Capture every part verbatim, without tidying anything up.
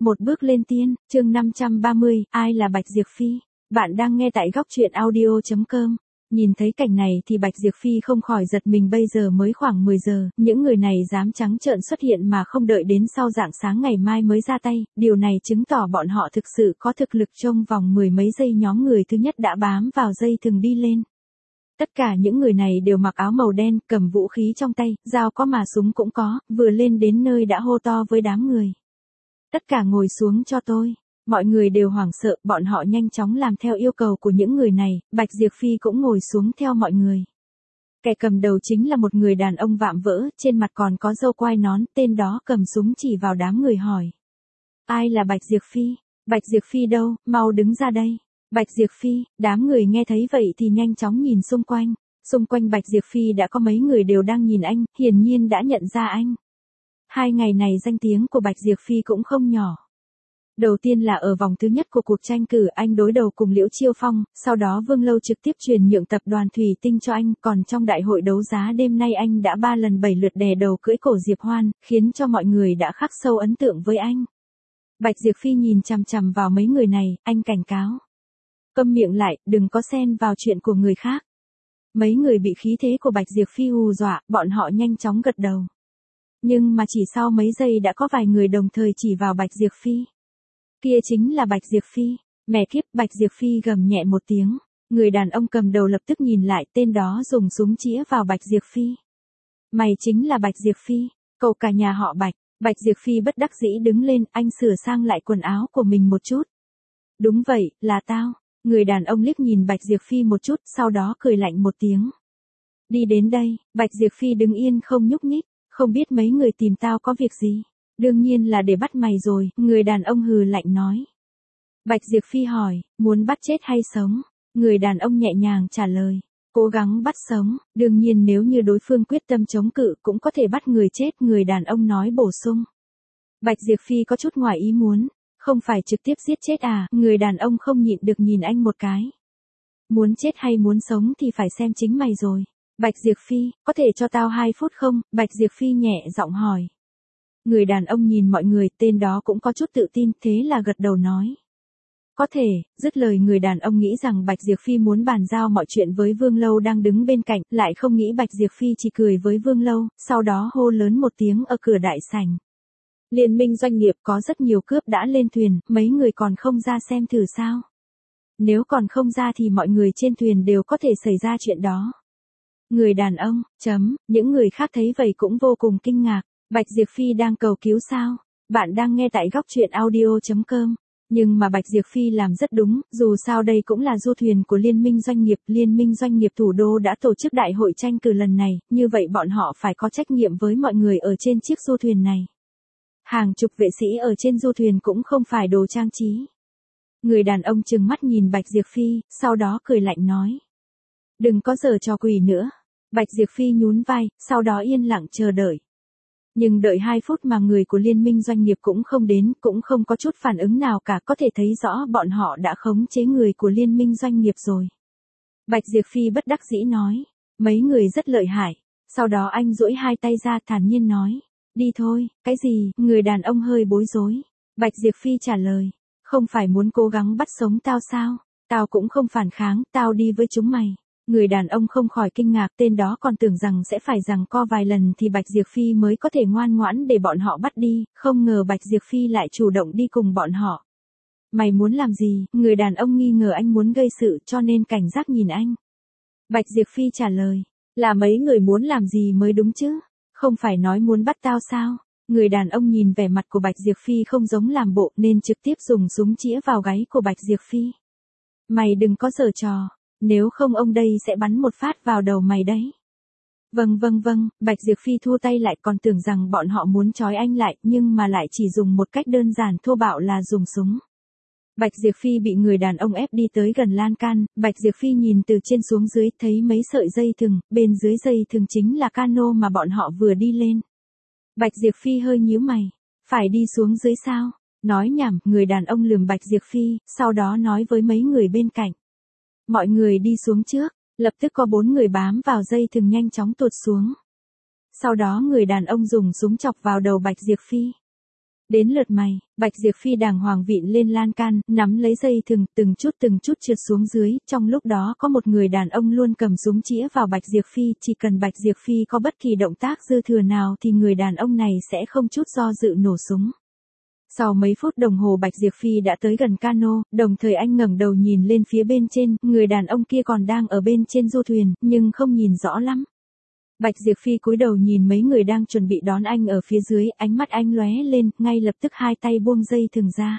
Một bước lên tiên, chương năm trăm ba mươi, ai là Bạch Diệp Phi? Bạn đang nghe tại góc truyện audio chấm com. Nhìn thấy cảnh này thì Bạch Diệp Phi không khỏi giật mình, bây giờ mới khoảng mười giờ, những người này dám trắng trợn xuất hiện mà không đợi đến sau rạng sáng ngày mai mới ra tay, điều này chứng tỏ bọn họ thực sự có thực lực. Trong vòng mười mấy giây nhóm người thứ nhất đã bám vào dây thừng đi lên. Tất cả những người này đều mặc áo màu đen, cầm vũ khí trong tay, dao có mà súng cũng có, vừa lên đến nơi đã hô to với đám người. Tất cả ngồi xuống cho tôi. Mọi người đều hoảng sợ, bọn họ nhanh chóng làm theo yêu cầu của những người này, Bạch Diệp Phi cũng ngồi xuống theo mọi người. Kẻ cầm đầu chính là một người đàn ông vạm vỡ, trên mặt còn có râu quai nón, tên đó cầm súng chỉ vào đám người hỏi. Ai là Bạch Diệp Phi? Bạch Diệp Phi đâu, mau đứng ra đây. Bạch Diệp Phi, đám người nghe thấy vậy thì nhanh chóng nhìn xung quanh. Xung quanh Bạch Diệp Phi đã có mấy người đều đang nhìn anh, hiển nhiên đã nhận ra anh. Hai ngày này danh tiếng của Bạch Diệp Phi cũng không nhỏ. Đầu tiên là ở vòng thứ nhất của cuộc tranh cử anh đối đầu cùng Liễu Chiêu Phong, sau đó Vương Lâu trực tiếp chuyển nhượng tập đoàn Thủy Tinh cho anh, còn trong đại hội đấu giá đêm nay anh đã ba lần bảy lượt đè đầu cưỡi cổ Diệp Hoan, khiến cho mọi người đã khắc sâu ấn tượng với anh. Bạch Diệp Phi nhìn chằm chằm vào mấy người này, anh cảnh cáo. Câm miệng lại, đừng có xen vào chuyện của người khác. Mấy người bị khí thế của Bạch Diệp Phi hù dọa, bọn họ nhanh chóng gật đầu. Nhưng mà chỉ sau mấy giây đã có vài người đồng thời chỉ vào Bạch Diệp Phi. Kia chính là Bạch Diệp Phi. Mẹ kiếp, Bạch Diệp Phi gầm nhẹ một tiếng. Người đàn ông cầm đầu lập tức nhìn lại, tên đó dùng súng chĩa vào Bạch Diệp Phi. Mày chính là Bạch Diệp Phi, cậu cả nhà họ Bạch. Bạch Diệp Phi bất đắc dĩ đứng lên, anh sửa sang lại quần áo của mình một chút. Đúng vậy, là tao. Người đàn ông liếc nhìn Bạch Diệp Phi một chút, sau đó cười lạnh một tiếng. Đi đến đây. Bạch Diệp Phi đứng yên không nhúc nhích. Không biết mấy người tìm tao có việc gì? Đương nhiên là để bắt mày rồi, người đàn ông hừ lạnh nói. Bạch Diệp Phi hỏi, muốn bắt chết hay sống? Người đàn ông nhẹ nhàng trả lời, cố gắng bắt sống, đương nhiên nếu như đối phương quyết tâm chống cự cũng có thể bắt người chết, người đàn ông nói bổ sung. Bạch Diệp Phi có chút ngoài ý muốn, không phải trực tiếp giết chết à, người đàn ông không nhịn được nhìn anh một cái. Muốn chết hay muốn sống thì phải xem chính mày rồi. Bạch Diệp Phi, có thể cho tao hai phút không? Bạch Diệp Phi nhẹ giọng hỏi. Người đàn ông nhìn mọi người, tên đó cũng có chút tự tin, thế là gật đầu nói. Có thể, dứt lời người đàn ông nghĩ rằng Bạch Diệp Phi muốn bàn giao mọi chuyện với Vương Lâu đang đứng bên cạnh, lại không nghĩ Bạch Diệp Phi chỉ cười với Vương Lâu, sau đó hô lớn một tiếng ở cửa đại sảnh. Liên minh doanh nghiệp có rất nhiều cướp đã lên thuyền, mấy người còn không ra xem thử sao? Nếu còn không ra thì mọi người trên thuyền đều có thể xảy ra chuyện đó. Người đàn ông, chấm, những người khác thấy vậy cũng vô cùng kinh ngạc. Bạch Diệp Phi đang cầu cứu sao? Bạn đang nghe tại góc truyện audio chấm com. Nhưng mà Bạch Diệp Phi làm rất đúng, dù sao đây cũng là du thuyền của Liên minh doanh nghiệp. Liên minh doanh nghiệp thủ đô đã tổ chức đại hội tranh cử lần này, như vậy bọn họ phải có trách nhiệm với mọi người ở trên chiếc du thuyền này. Hàng chục vệ sĩ ở trên du thuyền cũng không phải đồ trang trí. Người đàn ông trừng mắt nhìn Bạch Diệp Phi, sau đó cười lạnh nói. Đừng có giở trò quỷ nữa. Bạch Diệp Phi nhún vai, sau đó yên lặng chờ đợi. Nhưng đợi hai phút mà người của liên minh doanh nghiệp cũng không đến, cũng không có chút phản ứng nào cả, có thể thấy rõ bọn họ đã khống chế người của liên minh doanh nghiệp rồi. Bạch Diệp Phi bất đắc dĩ nói, mấy người rất lợi hại. Sau đó anh duỗi hai tay ra thản nhiên nói, đi thôi, cái gì? Người đàn ông hơi bối rối. Bạch Diệp Phi trả lời, không phải muốn cố gắng bắt sống tao sao? Tao cũng không phản kháng, tao đi với chúng mày. Người đàn ông không khỏi kinh ngạc, tên đó còn tưởng rằng sẽ phải giằng co vài lần thì Bạch Diệp Phi mới có thể ngoan ngoãn để bọn họ bắt đi, không ngờ Bạch Diệp Phi lại chủ động đi cùng bọn họ. Mày muốn làm gì? Người đàn ông nghi ngờ anh muốn gây sự cho nên cảnh giác nhìn anh. Bạch Diệp Phi trả lời, là mấy người muốn làm gì mới đúng chứ, không phải nói muốn bắt tao sao? Người đàn ông nhìn vẻ mặt của Bạch Diệp Phi không giống làm bộ nên trực tiếp dùng súng chĩa vào gáy của Bạch Diệp Phi. Mày đừng có giở trò. Nếu không ông đây sẽ bắn một phát vào đầu mày đấy. Vâng vâng vâng, Bạch Diệp Phi thua tay lại, còn tưởng rằng bọn họ muốn trói anh lại, nhưng mà lại chỉ dùng một cách đơn giản thô bạo là dùng súng. Bạch Diệp Phi bị người đàn ông ép đi tới gần lan can, Bạch Diệp Phi nhìn từ trên xuống dưới thấy mấy sợi dây thừng, bên dưới dây thừng chính là cano mà bọn họ vừa đi lên. Bạch Diệp Phi hơi nhíu mày, phải đi xuống dưới sao? Nói nhảm, người đàn ông lườm Bạch Diệp Phi, sau đó nói với mấy người bên cạnh. Mọi người đi xuống trước, lập tức có bốn người bám vào dây thừng nhanh chóng tuột xuống. Sau đó người đàn ông dùng súng chọc vào đầu Bạch Diệp Phi. Đến lượt mày, Bạch Diệp Phi đàng hoàng vịn lên lan can, nắm lấy dây thừng, từng chút từng chút trượt xuống dưới, trong lúc đó có một người đàn ông luôn cầm súng chĩa vào Bạch Diệp Phi, chỉ cần Bạch Diệp Phi có bất kỳ động tác dư thừa nào thì người đàn ông này sẽ không chút do dự nổ súng. Sau mấy phút đồng hồ Bạch Diệp Phi đã tới gần cano, đồng thời anh ngẩng đầu nhìn lên phía bên trên, người đàn ông kia còn đang ở bên trên du thuyền, nhưng không nhìn rõ lắm. Bạch Diệp Phi cúi đầu nhìn mấy người đang chuẩn bị đón anh ở phía dưới, ánh mắt anh lóe lên, ngay lập tức hai tay buông dây thừng ra.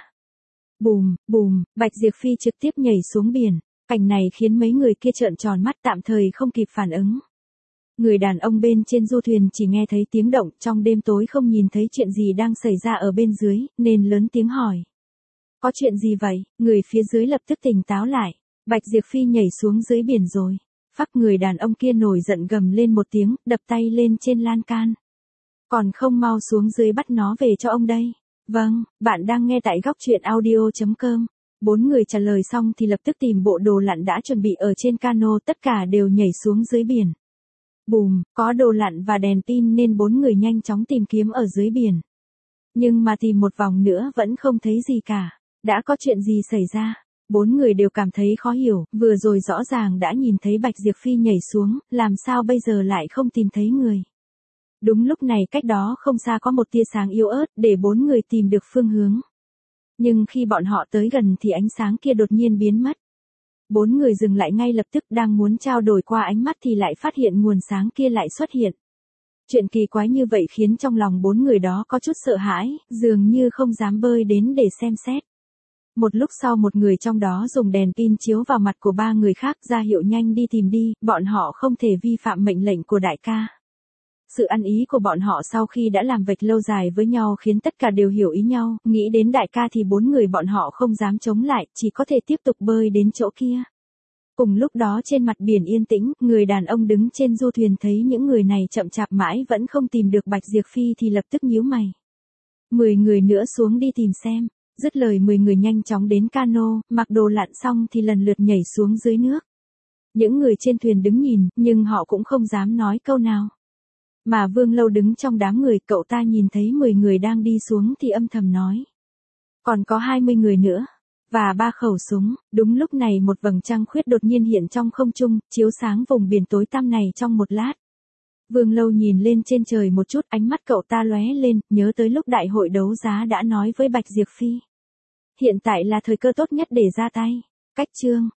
Bùm, bùm, Bạch Diệp Phi trực tiếp nhảy xuống biển, cảnh này khiến mấy người kia trợn tròn mắt tạm thời không kịp phản ứng. Người đàn ông bên trên du thuyền chỉ nghe thấy tiếng động, trong đêm tối không nhìn thấy chuyện gì đang xảy ra ở bên dưới, nên lớn tiếng hỏi. Có chuyện gì vậy? Người phía dưới lập tức tỉnh táo lại. Bạch Diệp Phi nhảy xuống dưới biển rồi. Phắc, người đàn ông kia nổi giận gầm lên một tiếng, đập tay lên trên lan can. Còn không mau xuống dưới bắt nó về cho ông đây. Vâng, bạn đang nghe tại góc truyện audio chấm com. Bốn người trả lời xong thì lập tức tìm bộ đồ lặn đã chuẩn bị ở trên cano, tất cả đều nhảy xuống dưới biển. Bùm, có đồ lặn và đèn pin nên bốn người nhanh chóng tìm kiếm ở dưới biển. Nhưng mà tìm một vòng nữa vẫn không thấy gì cả. Đã có chuyện gì xảy ra? Bốn người đều cảm thấy khó hiểu, vừa rồi rõ ràng đã nhìn thấy Bạch Diệp Phi nhảy xuống, làm sao bây giờ lại không tìm thấy người. Đúng lúc này cách đó không xa có một tia sáng yếu ớt để bốn người tìm được phương hướng. Nhưng khi bọn họ tới gần thì ánh sáng kia đột nhiên biến mất. Bốn người dừng lại ngay lập tức, đang muốn trao đổi qua ánh mắt thì lại phát hiện nguồn sáng kia lại xuất hiện. Chuyện kỳ quái như vậy khiến trong lòng bốn người đó có chút sợ hãi, dường như không dám bơi đến để xem xét. Một lúc sau một người trong đó dùng đèn pin chiếu vào mặt của ba người khác, ra hiệu nhanh đi tìm đi, bọn họ không thể vi phạm mệnh lệnh của đại ca. Sự ăn ý của bọn họ sau khi đã làm việc lâu dài với nhau khiến tất cả đều hiểu ý nhau, nghĩ đến đại ca thì bốn người bọn họ không dám chống lại, chỉ có thể tiếp tục bơi đến chỗ kia. Cùng lúc đó trên mặt biển yên tĩnh, người đàn ông đứng trên du thuyền thấy những người này chậm chạp mãi vẫn không tìm được Bạch Diệp Phi thì lập tức nhíu mày. Mười người nữa xuống đi tìm xem. Dứt lời mười người nhanh chóng đến cano, mặc đồ lặn xong thì lần lượt nhảy xuống dưới nước. Những người trên thuyền đứng nhìn, nhưng họ cũng không dám nói câu nào. Mà Vương Lâu đứng trong đám người, cậu ta nhìn thấy mười người đang đi xuống thì âm thầm nói. Còn có hai mươi người nữa. Và ba khẩu súng. Đúng lúc này một vầng trăng khuyết đột nhiên hiện trong không trung, chiếu sáng vùng biển tối tăm này trong một lát. Vương Lâu nhìn lên trên trời một chút, ánh mắt cậu ta lóe lên, nhớ tới lúc đại hội đấu giá đã nói với Bạch Diệp Phi. Hiện tại là thời cơ tốt nhất để ra tay. Cách chương.